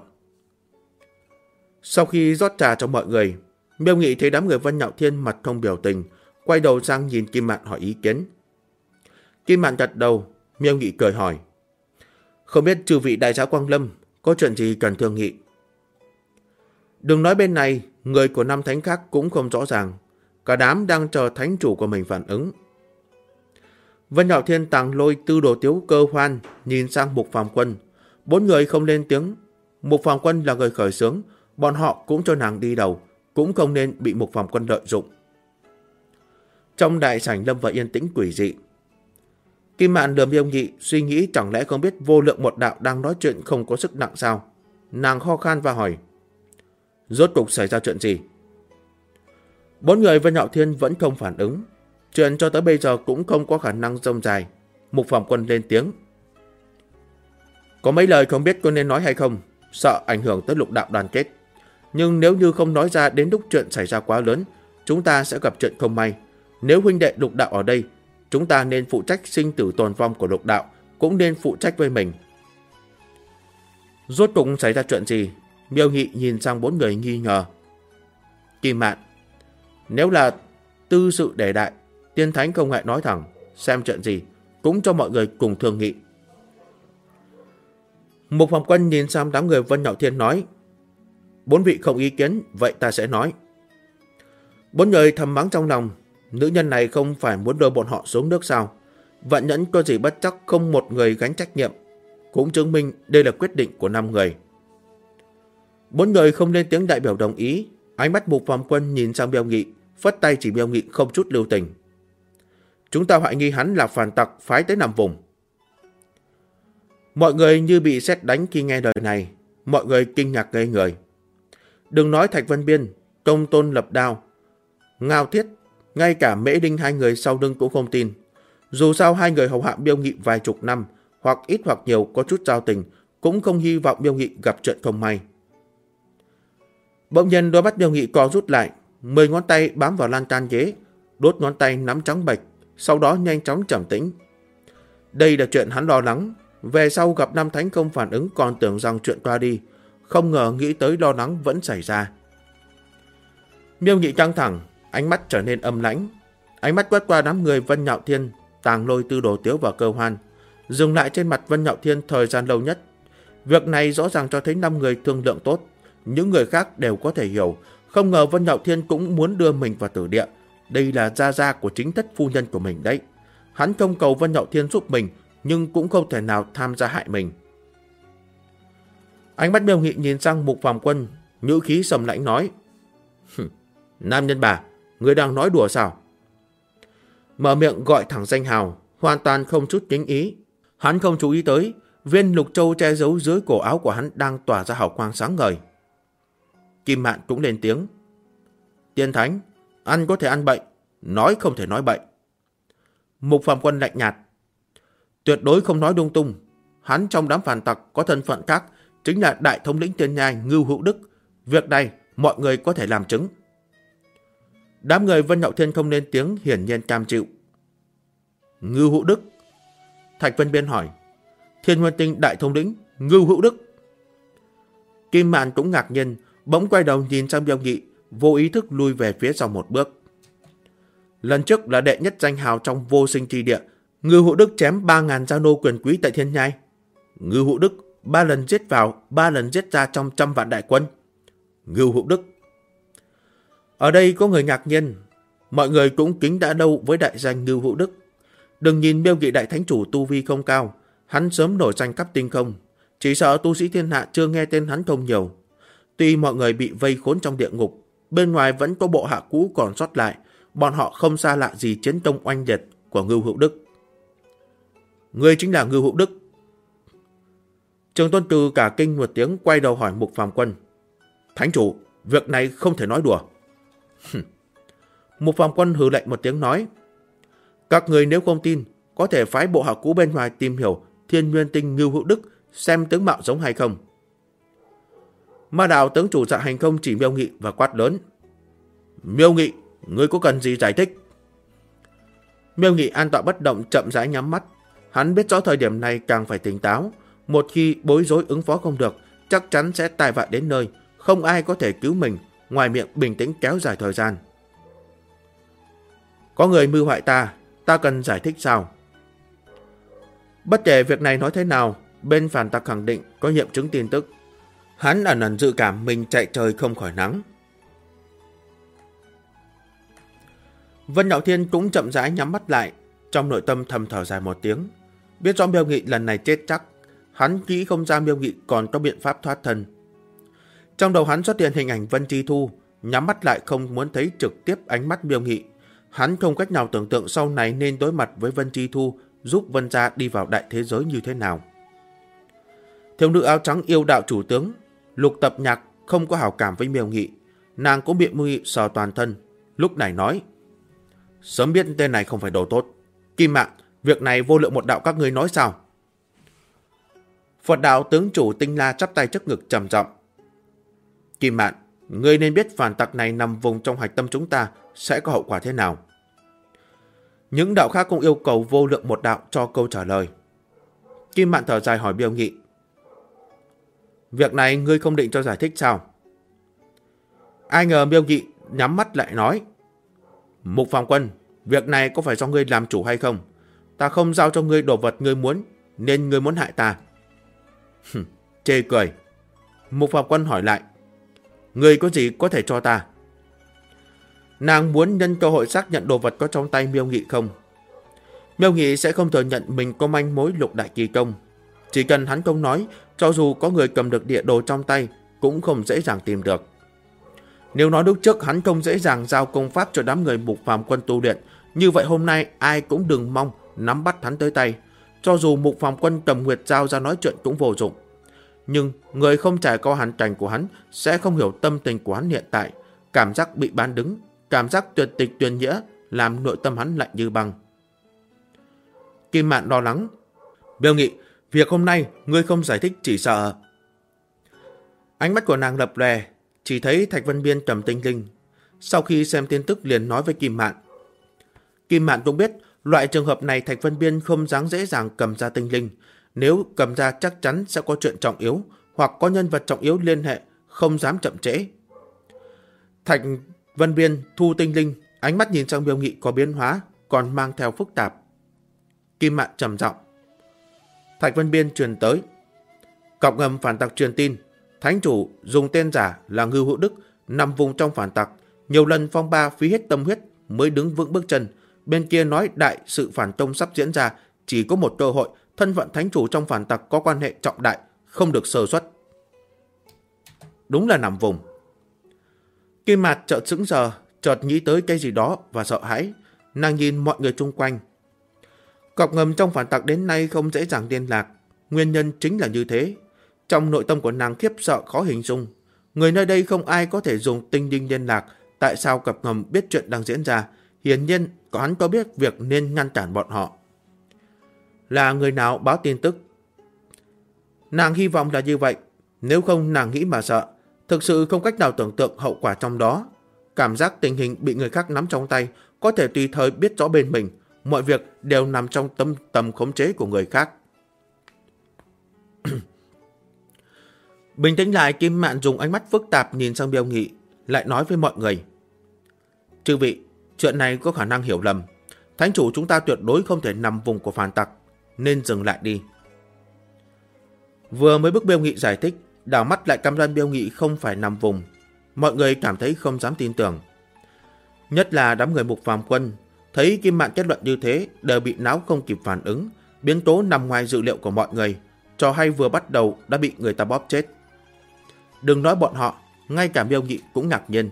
Sau khi rót trà cho mọi người, Miêu Nghị thấy đám người Vân Ngạo Thiên mặt không biểu tình, quay đầu sang nhìn Kim Mạn hỏi ý kiến. Kim Mạn gật đầu, Miêu Nghị cười hỏi. Không biết chư vị đại giáo Quang Lâm có chuyện gì cần thương nghị? Đừng nói bên này, người của 5 thánh khác cũng không rõ ràng. cả đám đang chờ thánh chủ của mình phản ứng. Vân Hạo Thiên, Tàng Lôi, Tư Đồ Tiếu, Cơ Hoan nhìn sang Mục Phàm Quân. 4 người không lên tiếng. Mục Phàm Quân là người khởi xướng, bọn họ cũng cho nàng đi đầu, cũng không nên bị Mục Phàm Quân lợi dụng. Trong đại sảnh lâm vào yên tĩnh quỷ dị. Kim Mạn lườm Miêu Nghị, suy nghĩ chẳng lẽ không biết Vô Lượng một đạo đang nói chuyện không có sức nặng sao? Nàng ho khan và hỏi: rốt cuộc xảy ra chuyện gì? 4 người Vân Hạo Thiên vẫn không phản ứng. Chuyện cho tới bây giờ cũng không có khả năng rông dài. Mục Phàm Quân lên tiếng: có mấy lời không biết có nên nói hay không, sợ ảnh hưởng tới lục đạo đoàn kết. Nhưng nếu như không nói ra đến lúc chuyện xảy ra quá lớn, chúng ta sẽ gặp chuyện không may. Nếu huynh đệ lục đạo ở đây, chúng ta nên phụ trách sinh tử tồn vong của lục đạo, cũng nên phụ trách với mình. Rốt cuộc xảy ra chuyện gì? Miêu Nghị nhìn sang 4 người nghi ngờ. Kim Mạn: nếu là tư sự đề đại, Tiên Thánh không ngại nói thẳng, xem chuyện gì cũng cho mọi người cùng thương nghị. Mục Phàm Quân nhìn sang đám người Vân Hạo Thiên nói: 4 vị không ý kiến, vậy ta sẽ nói. 4 người thầm mắng trong lòng, nữ nhân này không phải muốn đưa bọn họ xuống nước sao? Vạn Nhẫn có gì bất chắc không một người gánh trách nhiệm, cũng chứng minh đây là quyết định của 5 người. 4 người không lên tiếng đại biểu đồng ý. Ánh mắt Mục Phàm Quân nhìn sang Miêu Nghị, phất tay chỉ Miêu Nghị không chút lưu tình: chúng ta hoài nghi hắn là phản tặc phái tới nằm vùng. Mọi người như bị sét đánh khi nghe lời này, mọi người kinh ngạc ngây người. Đừng nói Thạch Vân Biên, Công Tôn Lập Đao, Ngao Thiết, ngay cả Mễ Đinh, 2 người sau lưng cũng không tin. Dù sao 2 người hầu hạ Miêu Nghị vài chục năm, hoặc ít hoặc nhiều có chút giao tình, cũng không hy vọng Miêu Nghị gặp chuyện không may. Bỗng nhiên đôi mắt Miêu Nghị co rút lại, 10 ngón tay bám vào lan can ghế, đốt ngón tay nắm trắng bệch, sau đó nhanh chóng trầm tĩnh. Đây là chuyện hắn lo lắng. Về sau gặp Nam Thánh không phản ứng còn tưởng rằng chuyện qua đi, không ngờ nghĩ tới lo lắng vẫn xảy ra. Miêu Nghị căng thẳng, ánh mắt trở nên âm lãnh. Ánh mắt quét qua đám người Vân Hạo Thiên, Tàng Lôi, Tư Đồ Tiếu và Cơ Hoan, dừng lại trên mặt Vân Hạo Thiên thời gian lâu nhất. Việc này rõ ràng cho thấy 5 người thương lượng tốt. Những người khác đều có thể hiểu, không ngờ Vân Hạo Thiên cũng muốn đưa mình vào tử địa. Đây là gia gia của chính thất phu nhân của mình đấy. Hắn không cầu Vân Hạo Thiên giúp mình, nhưng cũng không thể nào tham gia hại mình. Ánh mắt Miêu Nghị nhìn sang Mục Phàm Quân, ngữ khí sầm lãnh nói: nam nhân bà, người đang nói đùa sao? Mở miệng gọi thẳng danh hào, hoàn toàn không chút kính ý. Hắn không chú ý tới viên lục châu che giấu dưới cổ áo của hắn đang tỏa ra hào quang sáng ngời. Kim Mạn cũng lên tiếng: Tiên Thánh, ăn có thể ăn bậy, nói không thể nói bậy. Mục Phàm Quân lạnh nhạt: tuyệt đối không nói lung tung. Hắn trong đám phản tặc có thân phận khác, chính là đại thống lĩnh Tiên Nhai Ngưu Hữu Đức. Việc này mọi người có thể làm chứng. Đám người Vân Hạo Thiên không lên tiếng, hiển nhiên cam chịu. Ngưu Hữu Đức? Thạch Vân Biên hỏi. Thiên Nguyên Tinh đại thống lĩnh Ngưu Hữu Đức. Kim Mạn cũng ngạc nhiên, bỗng quay đầu nhìn sang Miêu Nghị, vô ý thức lui về phía sau một bước. Lần trước là đệ nhất danh hào trong vô sinh tri địa, Ngưu Hữu Đức chém 3.000 gia nô quyền quý tại Thiên Nhai. Ngưu Hữu Đức 3 lần giết vào, 3 lần giết ra trong 100 vạn đại quân. Ngưu Hữu Đức. Ở đây có người ngạc nhiên, mọi người cũng kính đã lâu với đại danh Ngưu Hữu Đức. Đừng nhìn Miêu Nghị đại thánh chủ tu vi không cao, hắn sớm nổi danh khắp tinh không, chỉ sợ tu sĩ thiên hạ chưa nghe tên hắn không nhiều. Tuy mọi người bị vây khốn trong địa ngục, bên ngoài vẫn có bộ hạ cũ còn sót lại, bọn họ không xa lạ gì chiến công oanh liệt của Ngưu Hữu Đức. Ngươi chính là Ngưu Hữu Đức. Trường Tôn Từ cả kinh một tiếng, quay đầu hỏi Mục Phàm Quân. Thánh chủ, việc này không thể nói đùa. Mục Phàm Quân hừ lạnh một tiếng nói. Các người nếu không tin, có thể phái bộ hạ cũ bên ngoài tìm hiểu Thiên Nguyên Tinh Ngưu Hữu Đức xem tướng mạo giống hay không. Ma đạo tướng chủ Dạ Hành Không chỉ Miêu Nghị và quát lớn. Miêu Nghị, ngươi có cần gì giải thích? Miêu Nghị an tọa bất động, chậm rãi nhắm mắt. Hắn biết rõ thời điểm này càng phải tỉnh táo. Một khi bối rối ứng phó không được, chắc chắn sẽ tai vạ đến nơi, không ai có thể cứu mình, ngoài miệng bình tĩnh kéo dài thời gian. Có người mưu hại ta cần giải thích sao? Bất kể việc này nói thế nào, bên phản tặc khẳng định có nghiệm chứng tin tức. Hắn ẩn ẩn dự cảm mình chạy trời không khỏi nắng. Vân Đạo Thiên cũng chậm rãi nhắm mắt lại, trong nội tâm thầm thở dài một tiếng. Biết rõ Miêu Nghị lần này chết chắc, hắn nghĩ không ra Miêu Nghị còn có biện pháp thoát thân. Trong đầu hắn xuất hiện hình ảnh Vân Chi Thu, nhắm mắt lại không muốn thấy trực tiếp ánh mắt Miêu Nghị. Hắn không cách nào tưởng tượng sau này nên đối mặt với Vân Chi Thu, giúp Vân gia đi vào đại thế giới như thế nào. Thiếu nữ áo trắng yêu đạo chủ tướng, Lục Tập Nhạc không có hảo cảm với Miêu Nghị, nàng cũng bị Miêu Nghị sờ toàn thân, lúc này nói: sớm biết tên này không phải đồ tốt. Kim Mạn, việc này vô lượng một đạo các ngươi nói sao? Phật đạo tướng chủ Tinh La chắp tay trước ngực trầm giọng: Kim Mạn, ngươi nên biết phản tặc này nằm vùng trong hạch tâm chúng ta sẽ có hậu quả thế nào. Những đạo khác cũng yêu cầu vô lượng một đạo cho câu trả lời. Kim Mạn thở dài hỏi Miêu Nghị: việc này ngươi không định cho giải thích sao? Ai ngờ Miêu Nghị nhắm mắt lại nói: Mục Phạm Quân, việc này có phải do ngươi làm chủ hay không? Ta không giao cho ngươi đồ vật ngươi muốn, nên ngươi muốn hại ta. Chê cười. Mục Phạm Quân hỏi lại: ngươi có gì có thể cho ta? Nàng muốn nhân cơ hội xác nhận đồ vật có trong tay Miêu Nghị không? Miêu Nghị sẽ không thừa nhận mình có manh mối Lục Đại Kỳ Công. Chỉ cần hắn không nói, cho dù có người cầm được địa đồ trong tay cũng không dễ dàng tìm được. Nếu nói lúc trước hắn không dễ dàng giao công pháp cho đám người Mục Phàm Quân tu luyện, như vậy hôm nay ai cũng đừng mong nắm bắt hắn tới tay. Cho dù Mục Phàm Quân cầm Nguyệt Giao ra nói chuyện cũng vô dụng. Nhưng người không trải qua hoàn cảnh của hắn sẽ không hiểu tâm tình của hắn hiện tại. Cảm giác bị bán đứng, cảm giác tuyệt tịch tuyệt nghĩa làm nội tâm hắn lạnh như băng. Kim Mạn lo lắng: Miêu Nghị, việc hôm nay ngươi không giải thích chỉ sợ... Ánh mắt của nàng lập lòe, chỉ thấy Thạch Vân Biên cầm tinh linh. Sau khi xem tin tức liền nói với Kim Mạn. Kim Mạn cũng biết loại trường hợp này Thạch Vân Biên không dám dễ dàng cầm ra tinh linh. Nếu cầm ra chắc chắn sẽ có chuyện trọng yếu, hoặc có nhân vật trọng yếu liên hệ, không dám chậm trễ. Thạch Vân Biên thu tinh linh, ánh mắt nhìn sang Miêu Nghị có biến hóa, còn mang theo phức tạp. Kim Mạn trầm giọng: Thạch Vân Biên truyền tới. Cọc ngầm phản tặc truyền tin, thánh chủ dùng tên giả là Ngưu Hữu Đức nằm vùng trong phản tặc, nhiều lần phong ba phí hết tâm huyết mới đứng vững bước chân. Bên kia nói đại sự phản tông sắp diễn ra, chỉ có một cơ hội, thân phận thánh chủ trong phản tặc có quan hệ trọng đại, không được sơ suất. Đúng là nằm vùng. Kim Mạt chợt sững sờ, chợt nghĩ tới cái gì đó và sợ hãi. Nàng nhìn mọi người chung quanh. Cọc ngầm trong phản tặc đến nay không dễ dàng liên lạc, nguyên nhân chính là như thế. Trong nội tâm của nàng khiếp sợ khó hình dung. Người nơi đây không ai có thể dùng tinh linh liên lạc. Tại sao cọc ngầm biết chuyện đang diễn ra? Hiển nhiên hắn có biết việc nên ngăn cản bọn họ. Là người nào báo tin tức? Nàng hy vọng là như vậy. Nếu không nàng nghĩ mà sợ. Thực sự không cách nào tưởng tượng hậu quả trong đó. Cảm giác tình hình bị người khác nắm trong tay, có thể tùy thời biết rõ bên mình. Mọi việc đều nằm trong tầm khống chế của người khác. Bình tĩnh lại, Kim Mạn dùng ánh mắt phức tạp nhìn sang Miêu Nghị, lại nói với mọi người: Chư vị, chuyện này có khả năng hiểu lầm. Thánh chủ chúng ta tuyệt đối không thể nằm vùng của phản tặc, nên dừng lại đi. Vừa mới bức Miêu Nghị giải thích, đảo mắt lại cam đoan Miêu Nghị không phải nằm vùng. Mọi người cảm thấy không dám tin tưởng. Nhất là đám người Mục Phàm Quân, thấy Kim Mạn kết luận như thế, đều bị náo không kịp phản ứng. Biến tố nằm ngoài dự liệu của mọi người. Trò hay vừa bắt đầu đã bị người ta bóp chết. Đừng nói bọn họ, ngay cả Miêu Nghị cũng ngạc nhiên.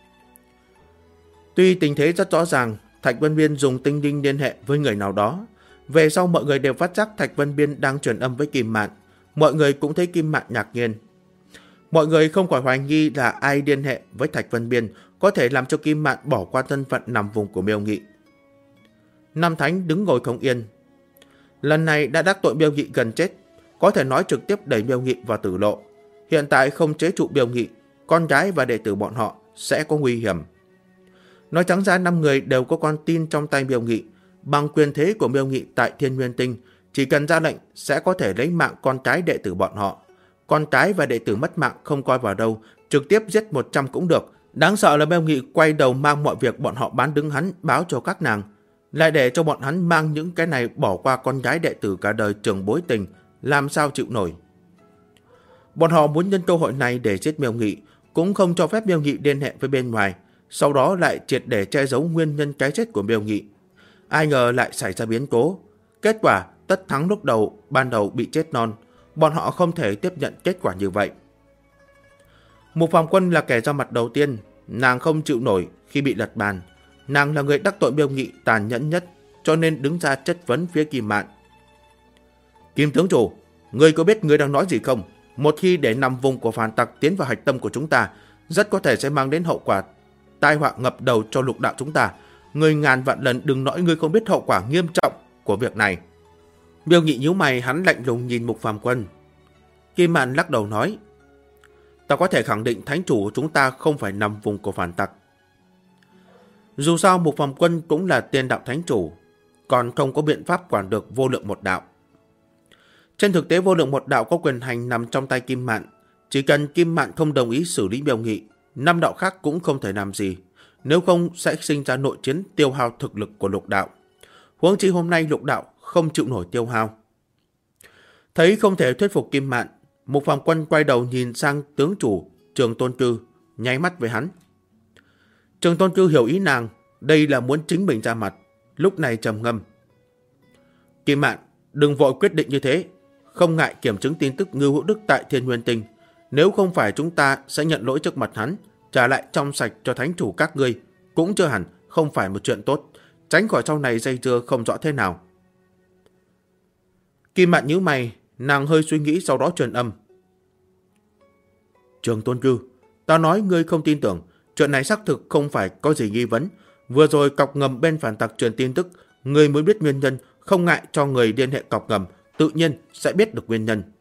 Tuy tình thế rất rõ ràng, Thạch Vân Biên dùng tinh linh liên hệ với người nào đó. Về sau mọi người đều phát giác Thạch Vân Biên đang truyền âm với Kim Mạn. Mọi người cũng thấy Kim Mạn ngạc nhiên. Mọi người không khỏi hoài nghi là ai liên hệ với Thạch Vân Biên có thể làm cho Kim Mạn bỏ qua thân phận nằm vùng của Miêu Nghị. Nam Thánh đứng ngồi không yên. Lần này đã đắc tội Miêu Nghị gần chết, có thể nói trực tiếp đẩy Miêu Nghị vào tử lộ. Hiện tại không chế trụ Miêu Nghị, con gái và đệ tử bọn họ sẽ có nguy hiểm. Nói trắng ra 5 người đều có con tin trong tay Miêu Nghị. Bằng quyền thế của Miêu Nghị tại Thiên Nguyên Tinh, chỉ cần ra lệnh sẽ có thể lấy mạng con cái đệ tử bọn họ. Con cái và đệ tử mất mạng không coi vào đâu, trực tiếp giết 100 cũng được. Đáng sợ là Miêu Nghị quay đầu mang mọi việc bọn họ bán đứng hắn báo cho các nàng, lại để cho bọn hắn mang những cái này bỏ qua con gái đệ tử cả đời trường bối tình, làm sao chịu nổi. Bọn họ muốn nhân cơ hội này để giết Miêu Nghị, cũng không cho phép Miêu Nghị liên hệ với bên ngoài. sau đó lại triệt để che giấu nguyên nhân cái chết của Miêu Nghị. Ai ngờ lại xảy ra biến cố. Kết quả Tất Thắng lúc ban đầu bị chết non. Bọn họ không thể tiếp nhận kết quả như vậy. Mục Phàm Quân là kẻ ra mặt đầu tiên. Nàng không chịu nổi khi bị lật bàn. Nàng là người đắc tội Miêu Nghị tàn nhẫn nhất, cho nên đứng ra chất vấn phía Kim Mạn. Kim tướng chủ, ngươi có biết ngươi đang nói gì không? Một khi để nằm vùng của phản tặc tiến vào hạch tâm của chúng ta, rất có thể sẽ mang đến hậu quả tai họa ngập đầu cho lục đạo chúng ta. Ngươi ngàn vạn lần đừng nói ngươi không biết hậu quả nghiêm trọng của việc này. Miêu Nghị nhíu mày, hắn lạnh lùng nhìn Mục Phàm Quân. Kim Mạn lắc đầu nói, ta có thể khẳng định thánh chủ của chúng ta không phải nằm vùng của phản tặc. Dù sao Mục Phàm Quân cũng là tiên đạo thánh chủ, còn không có biện pháp quản được vô lượng một đạo. Trên thực tế vô lượng một đạo có quyền hành nằm trong tay Kim Mạn. Chỉ cần Kim Mạn không đồng ý xử lý Miêu Nghị, 5 đạo khác cũng không thể làm gì. Nếu không sẽ sinh ra nội chiến tiêu hao thực lực của lục đạo. Huống chi hôm nay lục đạo không chịu nổi tiêu hao. Thấy không thể thuyết phục Kim Mạn, Mục Phàm Quân quay đầu nhìn sang tướng chủ Trường Tôn Cư, nháy mắt với hắn. Trường Tôn Cư hiểu ý nàng, đây là muốn chính mình ra mặt, lúc này trầm ngâm. Kim Mạn, đừng vội quyết định như thế, không ngại kiểm chứng tin tức Ngưu Hữu Đức tại Thiên Nguyên Tinh. Nếu không phải chúng ta sẽ nhận lỗi trước mặt hắn, trả lại trong sạch cho thánh chủ các ngươi, cũng chưa hẳn không phải một chuyện tốt, tránh khỏi sau này dây dưa không rõ thế nào. Kim Mạn nhíu mày, nàng hơi suy nghĩ sau đó truyền âm. Trường Tôn Cư, ta nói ngươi không tin tưởng, chuyện này xác thực không phải có gì nghi vấn. Vừa rồi cọc ngầm bên phản tặc truyền tin tức, ngươi mới biết nguyên nhân, không ngại cho người liên hệ cọc ngầm, tự nhiên sẽ biết được nguyên nhân.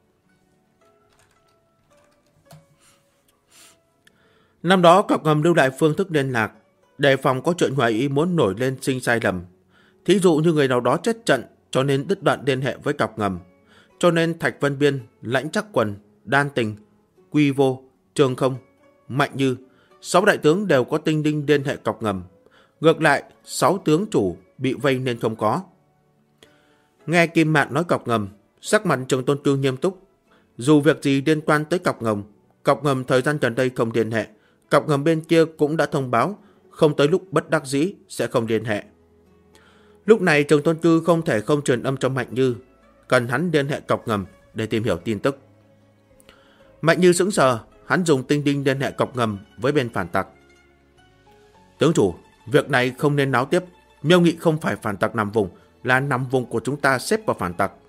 Năm đó cọc ngầm lưu lại phương thức liên lạc, đề phòng có chuyện ngoài ý muốn nổi lên sinh sai lầm. Thí dụ như người nào đó chết trận, cho nên đứt đoạn liên hệ với cọc ngầm. Cho nên Thạch Vân Biên, Lãnh Trắc Quần, Đan Tình, Quy Vô, Trường Không, Mạnh Như, 6 đại tướng đều có tinh đinh liên hệ cọc ngầm. Ngược lại, 6 tướng chủ bị vây nên không có. Nghe Kim Mạn nói cọc ngầm, sắc mặt Trường Tôn Cư nghiêm túc. Dù việc gì liên quan tới cọc ngầm thời gian gần đây không liên hệ, cọc ngầm bên kia cũng đã thông báo, không tới lúc bất đắc dĩ sẽ không liên hệ. Lúc này Trường Tôn Cư không thể không truyền âm cho Mạnh Như, cần hắn liên hệ cọc ngầm để tìm hiểu tin tức. Mạnh Như sững sờ, hắn dùng tinh đinh liên hệ cọc ngầm với bên phản tặc. Tướng chủ, việc này không nên náo tiếp. Miêu Nghị không phải phản tặc nằm vùng, là nằm vùng của chúng ta xếp vào phản tặc.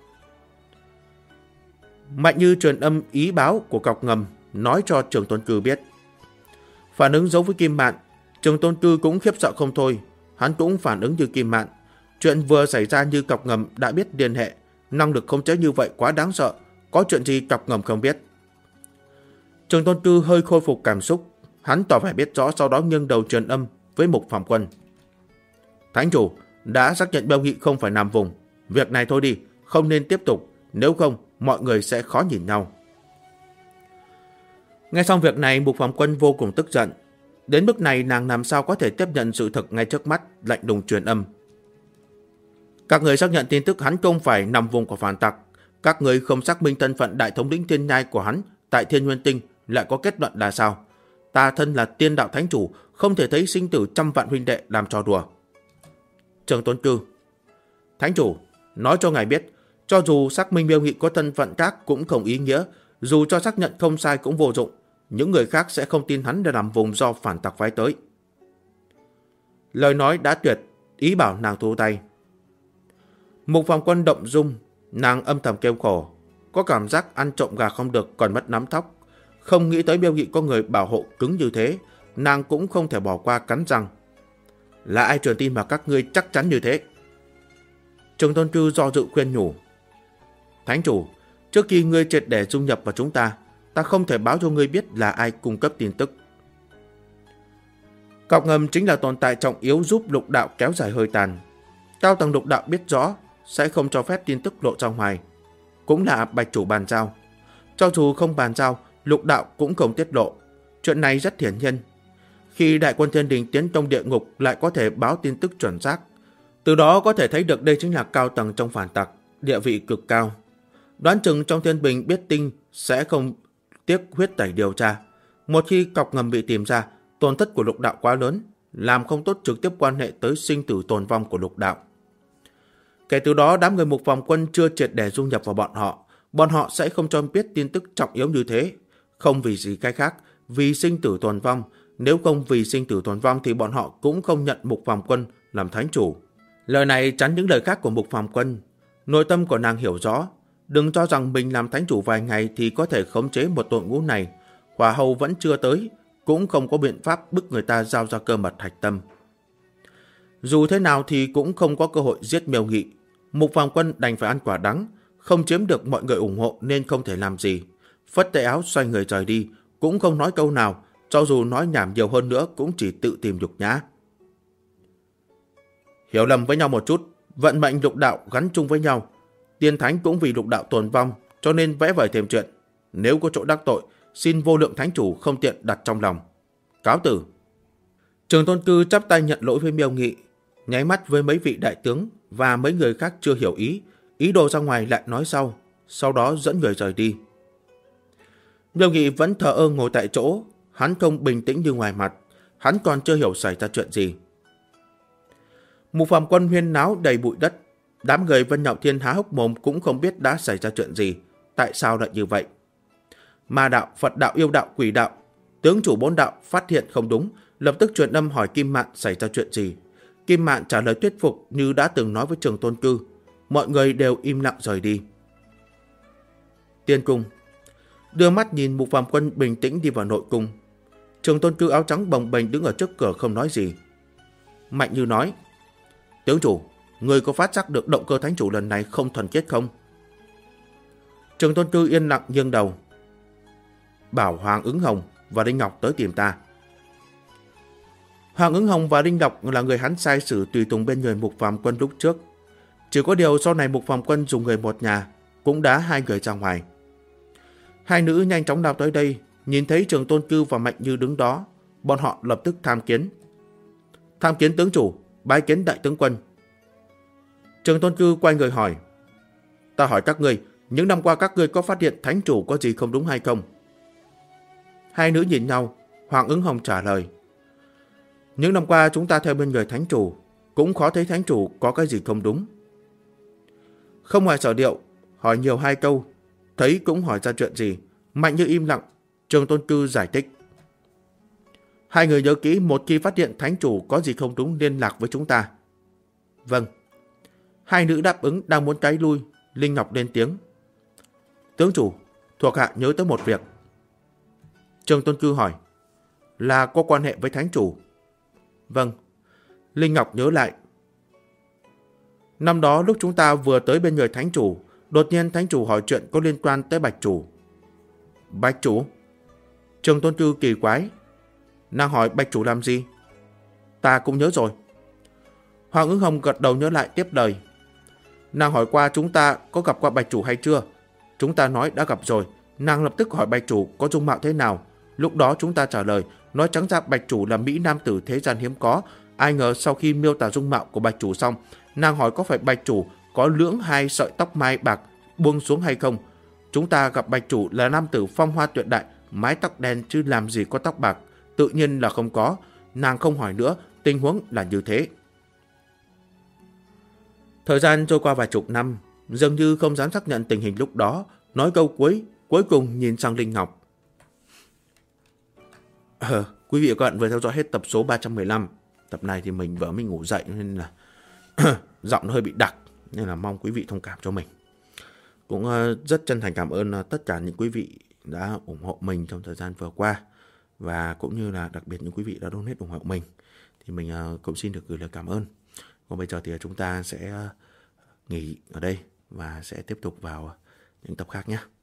Mạnh Như truyền âm ý báo của cọc ngầm, nói cho Trường Tôn Cư biết. Phản ứng giống với Kim Mạn, Trường Tôn Cư cũng khiếp sợ không thôi. Hắn cũng phản ứng như Kim Mạn. Chuyện vừa xảy ra như cọc ngầm đã biết liên hệ, năng lực khống chế như vậy quá đáng sợ, có chuyện gì cọc ngầm không biết. Trường Tôn Cư hơi khôi phục cảm xúc, hắn tỏ vẻ biết rõ, sau đó nghiêng đầu truyền âm với Mục Phàm Quân. Thánh chủ đã xác nhận Miêu Nghị không phải nằm vùng, việc này thôi đi, không nên tiếp tục, nếu không mọi người sẽ khó nhìn nhau. Nghe xong việc này, Mục Phàm Quân vô cùng tức giận. Đến mức này nàng làm sao có thể tiếp nhận sự thật ngay trước mắt, lạnh lùng truyền âm. Các người xác nhận tin tức hắn không phải nằm vùng của phản tặc. Các người không xác minh thân phận đại thống lĩnh thiên nhai của hắn tại Thiên Nguyên Tinh, lại có kết luận là sao? Ta thân là tiên đạo thánh chủ, không thể thấy sinh tử trăm vạn huynh đệ làm trò đùa. Trường Tôn Cư, thánh chủ, nói cho ngài biết, cho dù xác minh Miêu Nghị có thân phận khác cũng không ý nghĩa, dù cho xác nhận không sai cũng vô dụng. Những người khác sẽ không tin hắn để làm vùng do phản tặc phái tới. Lời nói đã tuyệt, ý bảo nàng thu tay. Mục Phàm Quân động dung, nàng âm thầm kêu khổ, có cảm giác ăn trộm gà không được còn mất nắm thóc. Không nghĩ tới Miêu Nghị có người bảo hộ cứng như thế, nàng cũng không thể bỏ qua, cắn răng. Là ai truyền tin mà các ngươi chắc chắn như thế? Trường Tôn Cư do dự khuyên nhủ. Thánh chủ, trước khi ngươi triệt để dung nhập vào chúng ta, ta không thể báo cho ngươi biết là ai cung cấp tin tức. Cọc ngầm chính là tồn tại trọng yếu giúp lục đạo kéo dài hơi tàn. Cao tầng lục đạo biết rõ sẽ không cho phép tin tức lộ ra ngoài. Cũng là bạch chủ bàn giao. Cho dù không bàn giao, lục đạo cũng không tiết lộ. Chuyện này rất hiển nhiên. Khi đại quân thiên đình tiến công địa ngục lại có thể báo tin tức chuẩn xác. Từ đó có thể thấy được đây chính là cao tầng trong phản tặc, địa vị cực cao. Đoán chừng trong thiên bình biết tin sẽ không tiếc huyết tẩy điều tra. Một khi cọc ngầm bị tìm ra, tổn thất của lục đạo quá lớn, làm không tốt trực tiếp quan hệ tới sinh tử tồn vong của lục đạo. Kể từ đó, đám người Mục Phàm Quân chưa triệt để dung nhập vào bọn họ sẽ không cho biết tin tức trọng yếu như thế. Không vì gì cái khác, vì sinh tử tồn vong. Nếu không vì sinh tử tồn vong thì bọn họ cũng không nhận Mục Phàm Quân làm thánh chủ. Lời này chắn những lời khác của Mục Phàm Quân. Nội tâm của nàng hiểu rõ, đừng cho rằng mình làm thánh chủ vài ngày thì có thể khống chế một đội ngũ này. Hỏa hầu vẫn chưa tới, cũng không có biện pháp bức người ta giao ra cơ mật hạch tâm. Dù thế nào thì cũng không có cơ hội giết Miêu Nghị. Mục Phàm Quân đành phải ăn quả đắng, không chiếm được mọi người ủng hộ nên không thể làm gì. Phất tay áo xoay người rời đi, cũng không nói câu nào, cho dù nói nhảm nhiều hơn nữa cũng chỉ tự tìm nhục nhã. Hiểu lầm với nhau một chút, vận mệnh lục đạo gắn chung với nhau. Tiên thánh cũng vì lục đạo tồn vong, cho nên vẽ vời thêm chuyện. Nếu có chỗ đắc tội, xin vô lượng thánh chủ không tiện đặt trong lòng. Cáo tử. Trường Tôn Cư chắp tay nhận lỗi với Miêu Nghị, nháy mắt với mấy vị đại tướng và mấy người khác chưa hiểu ý đồ ra ngoài lại nói sau đó dẫn người rời đi. Miêu Nghị vẫn thờ ơ ngồi tại chỗ, hắn không bình tĩnh như ngoài mặt, hắn còn chưa hiểu xảy ra chuyện gì. Mục Phàm Quân huyên náo đầy bụi đất, đám người Vân Nhạo Thiên há hốc mồm cũng không biết đã xảy ra chuyện gì, tại sao lại như vậy. Ma đạo, Phật đạo, yêu đạo, quỷ đạo, tướng chủ 4 đạo phát hiện không đúng, lập tức truyền âm hỏi Kim Mạn xảy ra chuyện gì. Kim Mạn trả lời thuyết phục như đã từng nói với Trường Tôn Cư. Mọi người đều im lặng rời đi. Tiên cung. Đưa mắt nhìn Mục Phàm Quân bình tĩnh đi vào nội cung. Trường Tôn Cư áo trắng bồng bềnh đứng ở trước cửa không nói gì. Mạnh Như nói: Tướng chủ, người có phát giác được động cơ thánh chủ lần này không thuần khiết không? Trường Tôn Cư yên lặng nghiêng đầu. Bảo Hoàng Ứng Hồng và Đinh Ngọc tới tìm ta. Hoàng Ứng Hồng và Đinh Ngọc là người hắn sai sử tùy tùng bên người Mục Phàm Quân lúc trước. Chỉ có điều sau này Mục Phàm Quân dùng người một nhà, cũng đá hai người ra ngoài. Hai nữ nhanh chóng lao tới đây, nhìn thấy Trường Tôn Cư và Mạnh Như đứng đó, bọn họ lập tức tham kiến. Tham kiến tướng chủ, bái kiến đại tướng quân. Trường Tôn Cư quay người hỏi: Ta hỏi các ngươi, những năm qua các ngươi có phát hiện thánh chủ có gì không đúng hay không? Hai nữ nhìn nhau, Hoàng Ứng Hồng trả lời: Những năm qua chúng ta theo bên người thánh chủ, cũng khó thấy thánh chủ có cái gì không đúng. Không ngoài sở điệu, hỏi nhiều hai câu, thấy cũng hỏi ra chuyện gì. Mạnh Như im lặng, Trường Tôn Cư giải thích: Hai người nhớ kỹ, một khi phát hiện thánh chủ có gì không đúng liên lạc với chúng ta. Vâng. Hai nữ đáp ứng đang muốn cái lui, Linh Ngọc lên tiếng: Tướng chủ, thuộc hạ nhớ tới một việc. Trường Tôn Cư hỏi: Là có quan hệ với thánh chủ? Vâng. Linh Ngọc nhớ lại: Năm đó lúc chúng ta vừa tới bên người thánh chủ, đột nhiên thánh chủ hỏi chuyện có liên quan tới Bạch chủ. Bạch chủ? Trường Tôn Cư kỳ quái: Nàng hỏi Bạch chủ làm gì? Ta cũng nhớ rồi. Hoàng Ứng Hồng gật đầu nhớ lại tiếp lời: Nàng hỏi qua chúng ta có gặp qua Bạch chủ hay chưa. Chúng ta nói đã gặp rồi. Nàng lập tức hỏi Bạch chủ có dung mạo thế nào. Lúc đó chúng ta trả lời, nói trắng ra Bạch chủ là mỹ nam tử thế gian hiếm có. Ai ngờ sau khi miêu tả dung mạo của Bạch chủ xong, nàng hỏi có phải Bạch chủ có lưỡng hai sợi tóc mai bạc buông xuống hay không. Chúng ta gặp Bạch chủ là nam tử phong hoa tuyệt đại, mái tóc đen chứ làm gì có tóc bạc. Tự nhiên là không có. Nàng không hỏi nữa, tình huống là như thế. Thời gian trôi qua vài chục năm, dường như không dám xác nhận tình hình lúc đó, nói câu cuối cùng nhìn sang Linh Ngọc. Quý vị và các bạn vừa theo dõi hết tập số 315. Tập này thì mình ngủ dậy nên là giọng nó hơi bị đặc, nên là mong quý vị thông cảm cho mình. Cũng rất chân thành cảm ơn tất cả những quý vị đã ủng hộ mình trong thời gian vừa qua, và cũng như là đặc biệt những quý vị đã donate ủng hộ mình, thì mình cũng xin được gửi lời cảm ơn. Còn bây giờ thì chúng ta sẽ nghỉ ở đây và sẽ tiếp tục vào những tập khác nhé.